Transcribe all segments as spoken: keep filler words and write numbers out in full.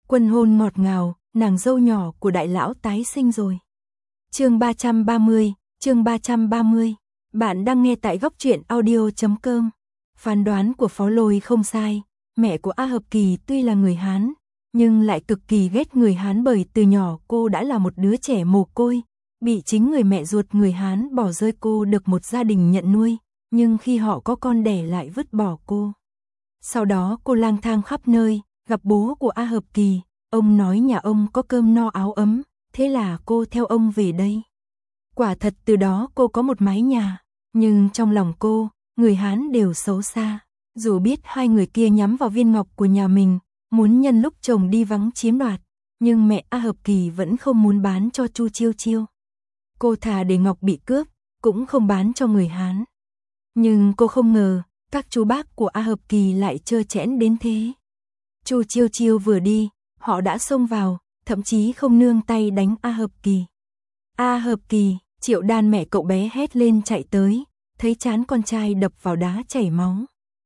Quân hôn ngọt ngào, nàng dâu nhỏ của đại lão tái sinh rồi. Chương ba trăm ba mươi, chương ba trăm ba mươi. Bạn đang nghe tại góc truyện audio chấm com. Phán đoán của Phó Lôi không sai, mẹ của A Hợp Kỳ tuy là người Hán, nhưng lại cực kỳ ghét người Hán bởi từ nhỏ cô đã là một đứa trẻ mồ côi, bị chính người mẹ ruột người Hán bỏ rơi cô được một gia đình nhận nuôi, nhưng khi họ có con đẻ lại vứt bỏ cô. Sau đó cô lang thang khắp nơi, gặp bố của A Hợp Kỳ, ông nói nhà ông có cơm no áo ấm, thế là cô theo ông về đây. Quả thật từ đó cô có một mái nhà, nhưng trong lòng cô, người Hán đều xấu xa. Dù biết hai người kia nhắm vào viên ngọc của nhà mình, muốn nhân lúc chồng đi vắng chiếm đoạt, nhưng mẹ A Hợp Kỳ vẫn không muốn bán cho Chu Chiêu Chiêu. Cô thà để ngọc bị cướp, cũng không bán cho người Hán. Nhưng cô không ngờ, các chú bác của A Hợp Kỳ lại trơ trẽn đến thế. Chu Chiêu Chiêu vừa đi, họ đã xông vào, thậm chí không nương tay đánh A Hợp Kỳ. A Hợp Kỳ, Triệu Đan mẹ cậu bé hét lên chạy tới, thấy trán con trai đập vào đá chảy máu.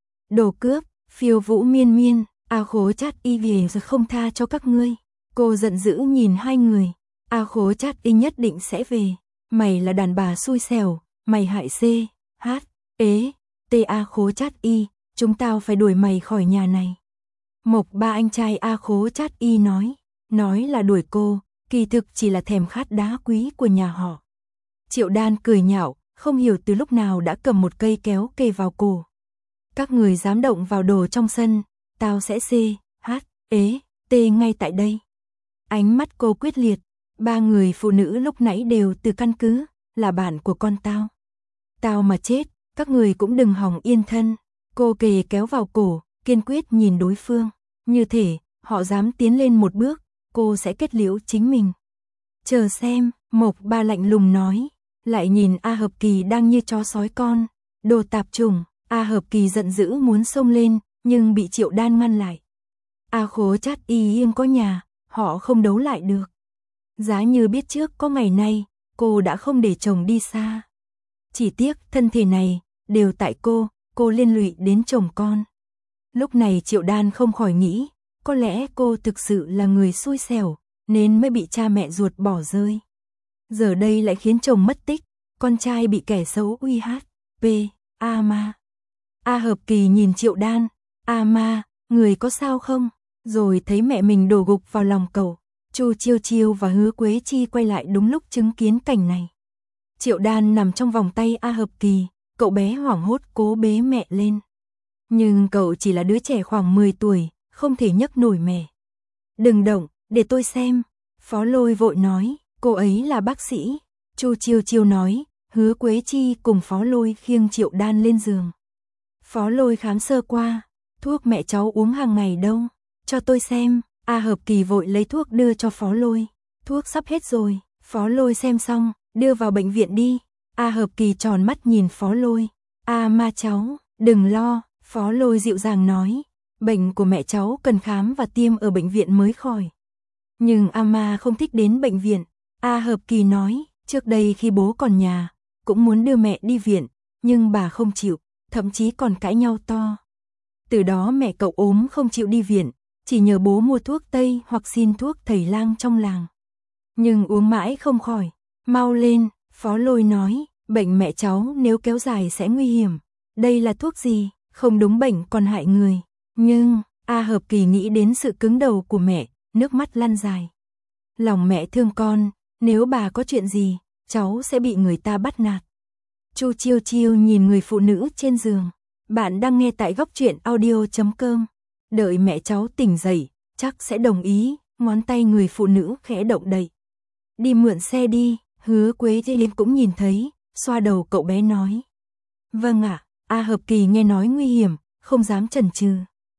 Đồ cướp, phiêu vũ miên miên, A Khố Chát Y về rồi không tha cho các ngươi. Cô giận dữ nhìn hai người, A Khố Chát Y nhất định sẽ về. Mày là đàn bà xui xẻo, mày hại C, H, ế, T A Khố Chát Y, chúng tao phải đuổi mày khỏi nhà này. Mộc Ba anh trai A Khố Chát Y nói, nói là đuổi cô, kỳ thực chỉ là thèm khát đá quý của nhà họ. Triệu Đan cười nhạo, không hiểu từ lúc nào đã cầm một cây kéo kề vào cổ. Các người dám động vào đồ trong sân, tao sẽ C, H, ế, T ngay tại đây. Ánh mắt cô quyết liệt, ba người phụ nữ lúc nãy đều từ căn cứ, là bạn của con tao. Tao mà chết, các người cũng đừng hòng yên thân. Cô kề kéo vào cổ, kiên quyết nhìn đối phương, như thể họ dám tiến lên một bước, cô sẽ kết liễu chính mình. Chờ xem, Mộc Ba lạnh lùng nói, lại nhìn A Hợp Kỳ đang như chó sói con, đồ tạp chủng. A Hợp Kỳ giận dữ muốn xông lên, nhưng bị Triệu Đan ngăn lại. A Khố Chát Y yên có nhà, họ không đấu lại được. Giá như biết trước có ngày nay, cô đã không để chồng đi xa. Chỉ tiếc thân thể này, đều tại cô, cô liên lụy đến chồng con. Lúc này Triệu Đan không khỏi nghĩ, có lẽ cô thực sự là người xui xẻo, nên mới bị cha mẹ ruột bỏ rơi. Giờ đây lại khiến chồng mất tích, con trai bị kẻ xấu uy hát, P, A ma. A Hợp Kỳ nhìn Triệu Đan, A ma, người có sao không? Rồi thấy mẹ mình đổ gục vào lòng cậu. Chu Chiêu Chiêu và Hứa Quế Chi quay lại đúng lúc chứng kiến cảnh này. Triệu Đan nằm trong vòng tay A Hợp Kỳ, cậu bé hoảng hốt cố bế mẹ lên. Nhưng cậu chỉ là đứa trẻ khoảng mười tuổi, không thể nhấc nổi mẹ. Đừng động, để tôi xem. Phó Lôi vội nói, cô ấy là bác sĩ. Chu Chiêu Chiêu nói, Hứa Quế Chi cùng Phó Lôi khiêng Triệu Đan lên giường. Phó Lôi khám sơ qua, thuốc mẹ cháu uống hàng ngày đâu, cho tôi xem. A Hợp Kỳ vội lấy thuốc đưa cho Phó Lôi, thuốc sắp hết rồi. Phó Lôi xem xong, đưa vào bệnh viện đi. A Hợp Kỳ tròn mắt nhìn Phó Lôi, A ma cháu, đừng lo. Phó Lôi dịu dàng nói, bệnh của mẹ cháu cần khám và tiêm ở bệnh viện mới khỏi. Nhưng A ma không thích đến bệnh viện. A Hợp Kỳ nói, trước đây khi bố còn nhà, cũng muốn đưa mẹ đi viện, nhưng bà không chịu, thậm chí còn cãi nhau to. Từ đó mẹ cậu ốm không chịu đi viện, chỉ nhờ bố mua thuốc tây hoặc xin thuốc thầy lang trong làng. Nhưng uống mãi không khỏi. Mau lên, Phó Lôi nói, bệnh mẹ cháu nếu kéo dài sẽ nguy hiểm. Đây là thuốc gì? Không đúng bệnh còn hại người. Nhưng, A Hợp Kỳ nghĩ đến sự cứng đầu của mẹ, nước mắt lăn dài. Lòng mẹ thương con, nếu bà có chuyện gì, cháu sẽ bị người ta bắt nạt. Chu Chiêu Chiêu nhìn người phụ nữ trên giường. Bạn đang nghe tại góc truyện audio chấm com. Đợi mẹ cháu tỉnh dậy, chắc sẽ đồng ý. Ngón tay người phụ nữ khẽ động đậy. Đi mượn xe đi. Hứa Quế Chi cũng nhìn thấy, xoa đầu cậu bé nói. Vâng ạ. A Hợp Kỳ nghe nói nguy hiểm, không dám chần chừ.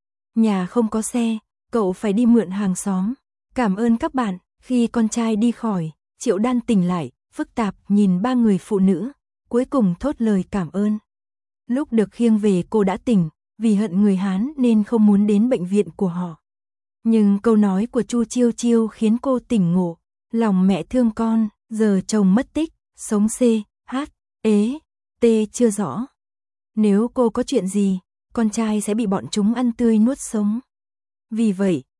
Nhà không có xe, cậu phải đi mượn hàng xóm. Cảm ơn các bạn. Khi con trai đi khỏi, Triệu Đan tỉnh lại, phức tạp nhìn ba người phụ nữ, cuối cùng thốt lời cảm ơn. Lúc được khiêng về cô đã tỉnh, vì hận người Hán nên không muốn đến bệnh viện của họ. Nhưng câu nói của Chu Chiêu Chiêu khiến cô tỉnh ngộ, lòng mẹ thương con, giờ chồng mất tích, sống C, H, ế, T chưa rõ. Nếu cô có chuyện gì, con trai sẽ bị bọn chúng ăn tươi nuốt sống. Vì vậy,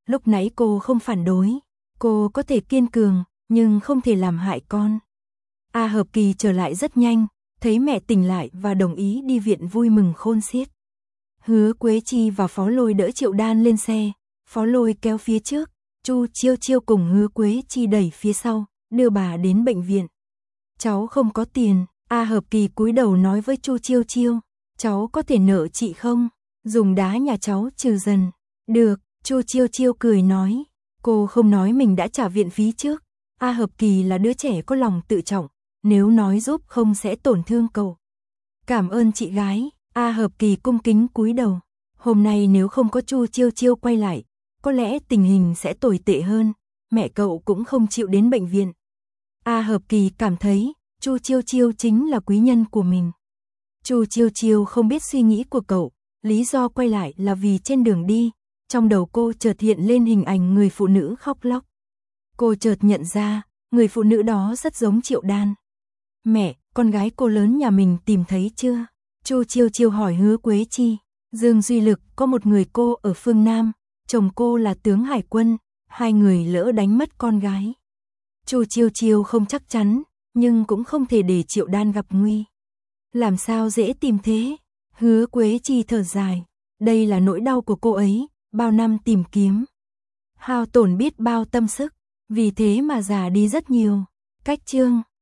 lúc nãy cô không phản đối, cô có thể kiên cường, nhưng không thể làm hại con. A Hợp Kỳ trở lại rất nhanh, thấy mẹ tỉnh lại và đồng ý đi viện vui mừng khôn xiết. Hứa Quế Chi và Phó Lôi đỡ Triệu Đan lên xe, Phó Lôi kéo phía trước, Chu Chiêu Chiêu cùng Hứa Quế Chi đẩy phía sau, đưa bà đến bệnh viện. Cháu không có tiền, A Hợp Kỳ cúi đầu nói với Chu Chiêu Chiêu, cháu có thể nợ chị không? Dùng đá nhà cháu trừ dần. Được, Chu Chiêu Chiêu cười nói, cô không nói mình đã trả viện phí trước. A Hợp Kỳ là đứa trẻ có lòng tự trọng, nếu nói giúp không sẽ tổn thương cậu. Cảm ơn chị gái. A Hợp Kỳ cung kính cúi đầu. Hôm nay nếu không có Chu Chiêu Chiêu quay lại, có lẽ tình hình sẽ tồi tệ hơn, mẹ cậu cũng không chịu đến bệnh viện. A Hợp Kỳ cảm thấy, Chu Chiêu Chiêu chính là quý nhân của mình. Chu Chiêu Chiêu không biết suy nghĩ của cậu, lý do quay lại là vì trên đường đi, trong đầu cô chợt hiện lên hình ảnh người phụ nữ khóc lóc. Cô chợt nhận ra, người phụ nữ đó rất giống Triệu Đan. Mẹ, con gái cô lớn nhà mình tìm thấy chưa? Chu Chiêu Chiêu hỏi Hứa Quế Chi. Dương Duy Lực có một người cô ở phương Nam, chồng cô là tướng hải quân, hai người lỡ đánh mất con gái. Chu Chiêu Chiêu không chắc chắn, nhưng cũng không thể để Triệu Đan gặp nguy. Làm sao dễ tìm thế? Hứa Quế Chi thở dài, đây là nỗi đau của cô ấy, bao năm tìm kiếm. Hao tổn biết bao tâm sức, vì thế mà già đi rất nhiều. Cách chương